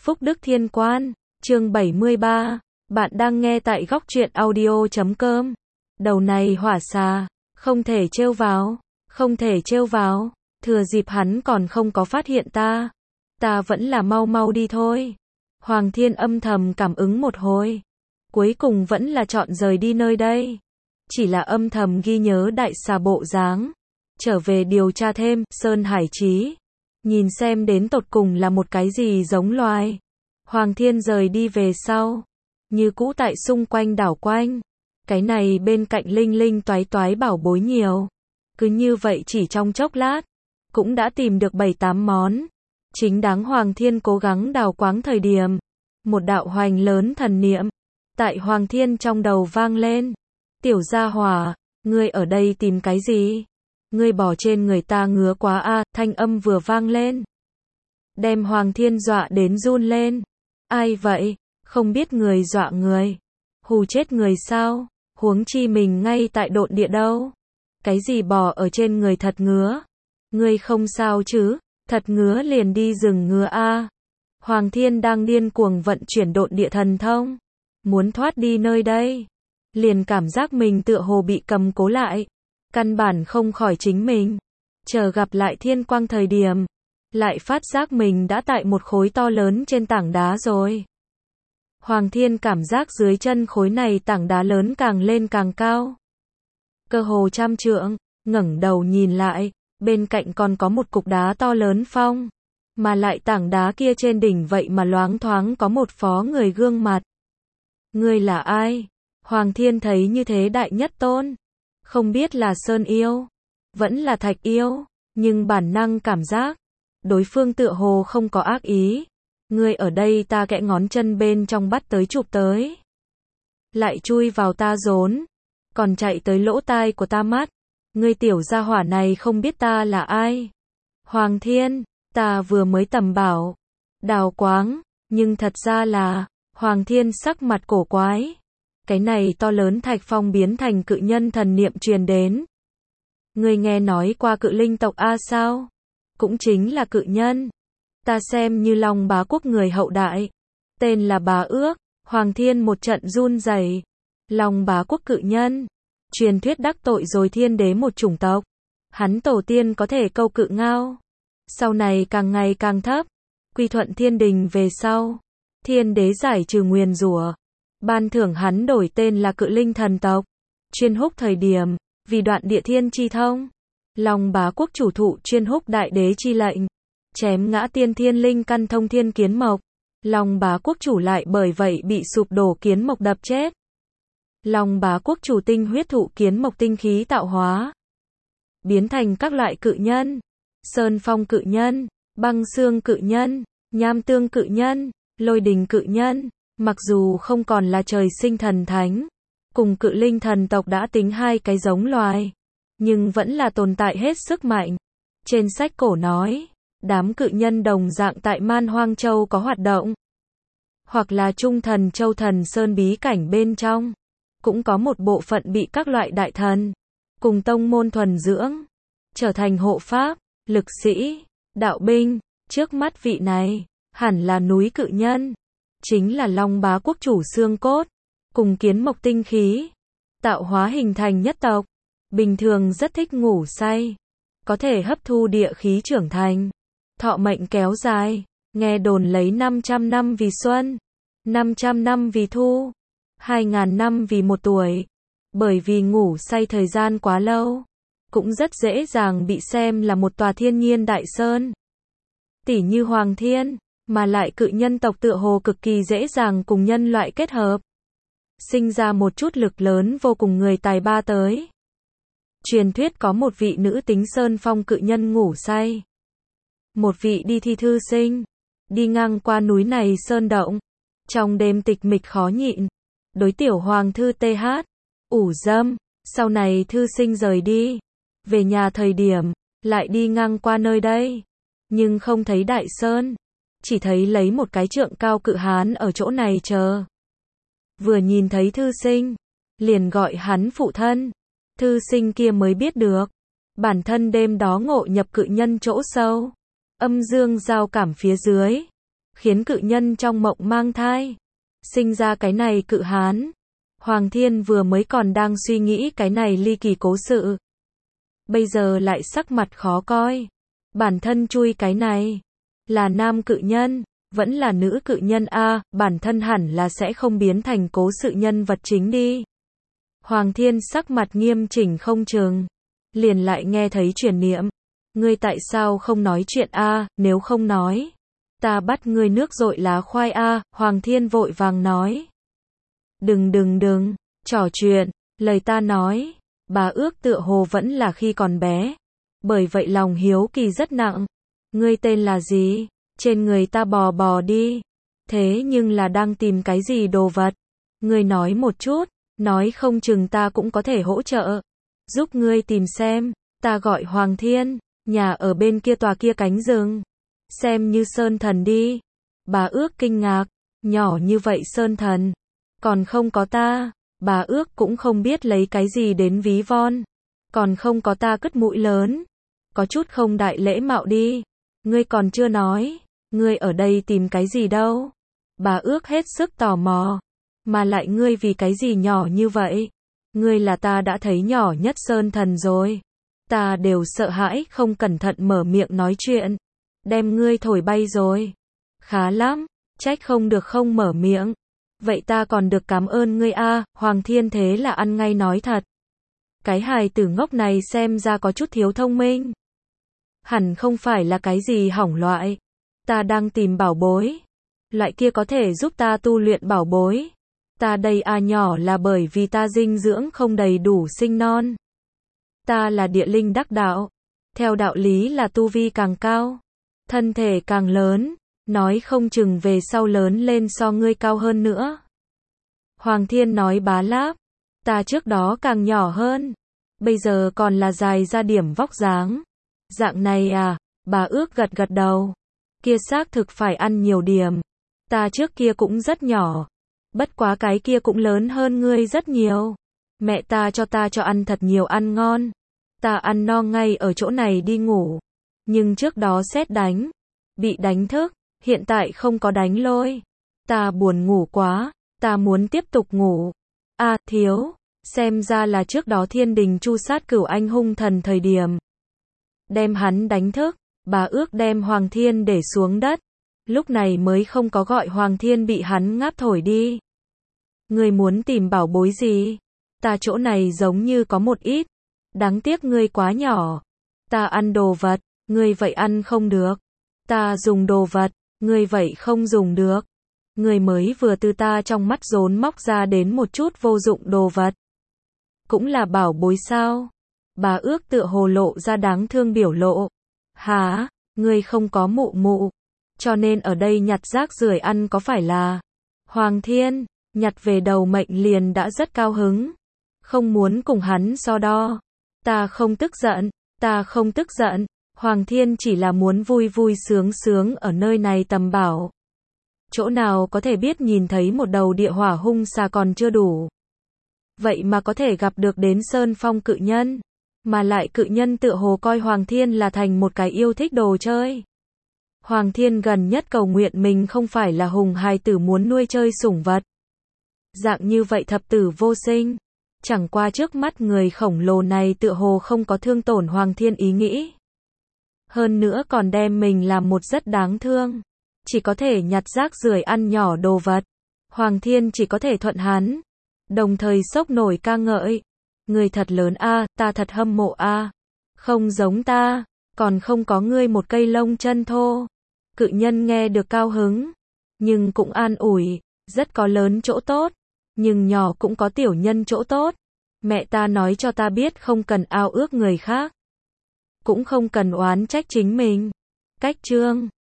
Phúc Đức Thiên Quan, chương 73, bạn đang nghe tại góc truyện audio.com. Đầu này hỏa xà, không thể trêu vào, không thể trêu vào, thừa dịp hắn còn không có phát hiện ta vẫn là mau mau đi thôi. Hoàng Thiên âm thầm cảm ứng một hồi, cuối cùng vẫn là chọn rời đi nơi đây. Chỉ là âm thầm ghi nhớ đại xà bộ dáng, trở về điều tra thêm, Sơn Hải Chí. Nhìn xem đến tột cùng là một cái gì giống loài. Hoàng Thiên rời đi về sau, như cũ tại xung quanh đảo quanh. Cái này bên cạnh linh linh toái toái bảo bối nhiều. Cứ như vậy chỉ trong chốc lát, cũng đã tìm được 7-8 món. Chính đáng Hoàng Thiên cố gắng đào quáng thời điểm. Một đạo hoành lớn thần niệm, tại Hoàng Thiên trong đầu vang lên. Tiểu gia hỏa, ngươi ở đây tìm cái gì? Ngươi bỏ trên người ta ngứa quá a, thanh âm vừa vang lên. Đem Hoàng Thiên dọa đến run lên. Ai vậy? Không biết người dọa người. Hù chết người sao? Huống chi mình ngay tại độn địa đâu. Cái gì bò ở trên người thật ngứa? Ngươi không sao chứ? Thật ngứa liền đi rừng ngứa a. Hoàng Thiên đang điên cuồng vận chuyển độn địa thần thông. Muốn thoát đi nơi đây. Liền cảm giác mình tựa hồ bị cầm cố lại. Căn bản không khỏi chính mình. Chờ gặp lại Thiên Quang thời điểm, lại phát giác mình đã tại một khối to lớn trên tảng đá rồi. Hoàng Thiên cảm giác dưới chân khối này tảng đá lớn càng lên càng cao. Cơ hồ trăm trượng, ngẩng đầu nhìn lại, bên cạnh còn có một cục đá to lớn phong. Mà lại tảng đá kia trên đỉnh vậy mà loáng thoáng có một phó người gương mặt. Ngươi là ai? Hoàng Thiên thấy như thế đại nhất tôn. Không biết là Sơn yêu, vẫn là Thạch yêu, nhưng bản năng cảm giác, đối phương tựa hồ không có ác ý. Ngươi ở đây ta kẽ ngón chân bên trong bắt tới chụp tới. Lại chui vào ta rốn, còn chạy tới lỗ tai của ta mắt. Ngươi tiểu gia hỏa này không biết ta là ai. Hoàng Thiên, ta vừa mới tầm bảo, đào quáng, nhưng thật ra là, Hoàng Thiên sắc mặt cổ quái. Cái này to lớn thạch phong biến thành cự nhân thần niệm truyền đến. Ngươi nghe nói qua cự linh tộc A sao? Cũng chính là cự nhân. Ta xem như Long Bá Quốc người hậu đại. Tên là Bá Ước. Hoàng Thiên một trận run rẩy. Long Bá Quốc cự nhân. Truyền thuyết đắc tội rồi thiên đế một chủng tộc. Hắn tổ tiên có thể câu cự ngao. Sau này càng ngày càng thấp. Quy thuận thiên đình về sau. Thiên đế giải trừ nguyền rủa. Ban thưởng hắn đổi tên là cự linh thần tộc. Chuyên húc thời điểm, vì đoạn địa thiên chi thông. Long Bá Quốc chủ thụ chuyên húc đại đế chi lệnh. Chém ngã tiên thiên linh căn thông thiên kiến mộc. Long Bá Quốc chủ lại bởi vậy bị sụp đổ kiến mộc đập chết. Long Bá Quốc chủ tinh huyết thụ kiến mộc tinh khí tạo hóa. Biến thành các loại cự nhân. Sơn phong cự nhân, băng xương cự nhân, nham tương cự nhân, lôi đình cự nhân. Mặc dù không còn là trời sinh thần thánh, cùng cự linh thần tộc đã tính hai cái giống loài, nhưng vẫn là tồn tại hết sức mạnh. Trên sách cổ nói, đám cự nhân đồng dạng tại Man Hoang Châu có hoạt động, hoặc là Trung Thần Châu Thần Sơn bí cảnh bên trong, cũng có một bộ phận bị các loại đại thần, cùng tông môn thuần dưỡng, trở thành hộ pháp, lực sĩ, đạo binh. Trước mắt vị này, hẳn là núi cự nhân. Chính là Long Bá Quốc chủ xương cốt, cùng kiến mộc tinh khí, tạo hóa hình thành nhất tộc. Bình thường rất thích ngủ say, có thể hấp thu địa khí trưởng thành, thọ mệnh kéo dài, nghe đồn lấy 500 năm vì xuân, 500 năm vì thu, 2000 năm vì một tuổi. Bởi vì ngủ say thời gian quá lâu, cũng rất dễ dàng bị xem là một tòa thiên nhiên đại sơn. Tỉ như Hoàng Thiên. Mà lại cự nhân tộc tựa hồ cực kỳ dễ dàng cùng nhân loại kết hợp. Sinh ra một chút lực lớn vô cùng người tài ba tới. Truyền thuyết có một vị nữ tính sơn phong cự nhân ngủ say. Một vị đi thi thư sinh. Đi ngang qua núi này sơn động. Trong đêm tịch mịch khó nhịn. Đối tiểu hoàng thư TH. Ủ dâm. Sau này thư sinh rời đi. Về nhà thời điểm. Lại đi ngang qua nơi đây. Nhưng không thấy đại sơn. Chỉ thấy lấy một cái trượng cao cự hán ở chỗ này chờ. Vừa nhìn thấy thư sinh, liền gọi hắn phụ thân. Thư sinh kia mới biết được, bản thân đêm đó ngộ nhập cự nhân chỗ sâu, âm dương giao cảm phía dưới, khiến cự nhân trong mộng mang thai, sinh ra cái này cự hán. Hoàng Thiên vừa mới còn đang suy nghĩ cái này ly kỳ cố sự, bây giờ lại sắc mặt khó coi. Bản thân chui cái này, là nam cự nhân, vẫn là nữ cự nhân a, bản thân hẳn là sẽ không biến thành cố sự nhân vật chính đi. Hoàng Thiên sắc mặt nghiêm chỉnh không chừng, liền lại nghe thấy truyền niệm, ngươi tại sao không nói chuyện a, nếu không nói, ta bắt ngươi nước dội lá khoai a. Hoàng Thiên vội vàng nói, đừng, trò chuyện, lời ta nói, bà ước tựa hồ vẫn là khi còn bé, bởi vậy lòng hiếu kỳ rất nặng. Ngươi tên là gì? Trên người ta bò đi. Thế nhưng là đang tìm cái gì đồ vật? Ngươi nói một chút, nói không chừng ta cũng có thể hỗ trợ, giúp ngươi tìm xem. Ta gọi Hoàng Thiên, nhà ở bên kia tòa kia cánh rừng, xem như sơn thần đi. Bà ước kinh ngạc, nhỏ như vậy sơn thần, còn không có ta. Bà ước cũng không biết lấy cái gì đến ví von, còn không có ta cất mũi lớn, có chút không đại lễ mạo đi. Ngươi còn chưa nói, ngươi ở đây tìm cái gì đâu? Bà ước hết sức tò mò, mà lại ngươi vì cái gì nhỏ như vậy? Ngươi là ta đã thấy nhỏ nhất sơn thần rồi, ta đều sợ hãi không cẩn thận mở miệng nói chuyện, đem ngươi thổi bay rồi. Khá lắm, trách không được không mở miệng. Vậy ta còn được cảm ơn ngươi a. Hoàng Thiên thế là ăn ngay nói thật. Cái hài tử ngốc này xem ra có chút thiếu thông minh. Hẳn không phải là cái gì hỏng loại. Ta đang tìm bảo bối. Loại kia có thể giúp ta tu luyện bảo bối. Ta đây nhỏ là bởi vì ta dinh dưỡng không đầy đủ sinh non. Ta là địa linh đắc đạo. Theo đạo lý là tu vi càng cao, thân thể càng lớn, nói không chừng về sau lớn lên so ngươi cao hơn nữa. Hoàng Thiên nói bá láp, ta trước đó càng nhỏ hơn, bây giờ còn là dài ra điểm vóc dáng. Dạng này à, bà ước gật đầu, kia xác thực phải ăn nhiều điểm. Ta trước kia cũng rất nhỏ, bất quá cái kia cũng lớn hơn ngươi rất nhiều. Mẹ ta cho ăn thật nhiều ăn ngon, ta ăn no ngay ở chỗ này đi ngủ. Nhưng trước đó sét đánh, bị đánh thức, hiện tại không có đánh lôi. Ta buồn ngủ quá, ta muốn tiếp tục ngủ. Thiếu, xem ra là trước đó thiên đình chu sát cửu anh hung thần thời điểm, đem hắn đánh thức. Bà ước đem Hoàng Thiên để xuống đất, lúc này mới không có gọi Hoàng Thiên bị hắn ngáp thổi đi. Ngươi muốn tìm bảo bối gì? Ta chỗ này giống như có một ít, đáng tiếc ngươi quá nhỏ. Ta ăn đồ vật, ngươi vậy ăn không được. Ta dùng đồ vật, ngươi vậy không dùng được. Ngươi mới vừa từ ta trong mắt rốn móc ra đến một chút vô dụng đồ vật, cũng là bảo bối sao? Bà ước tựa hồ lộ ra đáng thương biểu lộ. Hả, ngươi không có mụ, cho nên ở đây nhặt rác rưởi ăn có phải là? Hoàng Thiên, nhặt về đầu mệnh liền đã rất cao hứng, không muốn cùng hắn so đo. Ta không tức giận, Hoàng Thiên chỉ là muốn vui vui sướng ở nơi này tầm bảo. Chỗ nào có thể biết nhìn thấy một đầu địa hỏa hung xà còn chưa đủ. Vậy mà có thể gặp được đến Sơn Phong cự nhân, mà lại cự nhân tựa hồ coi Hoàng Thiên là thành một cái yêu thích đồ chơi. Hoàng Thiên gần nhất cầu nguyện mình không phải là hùng hài tử muốn nuôi chơi sủng vật. Dạng như vậy thập tử vô sinh. Chẳng qua trước mắt người khổng lồ này tựa hồ không có thương tổn Hoàng Thiên ý nghĩ. Hơn nữa còn đem mình làm một rất đáng thương, chỉ có thể nhặt rác rưởi ăn nhỏ đồ vật. Hoàng Thiên chỉ có thể thuận hắn, đồng thời sốc nổi ca ngợi. Người thật lớn a, ta thật hâm mộ a. Không giống ta, còn không có ngươi một cây lông chân thô. Cự nhân nghe được cao hứng, nhưng cũng an ủi, rất có lớn chỗ tốt, nhưng nhỏ cũng có tiểu nhân chỗ tốt. Mẹ ta nói cho ta biết không cần ao ước người khác, cũng không cần oán trách chính mình. Cách chương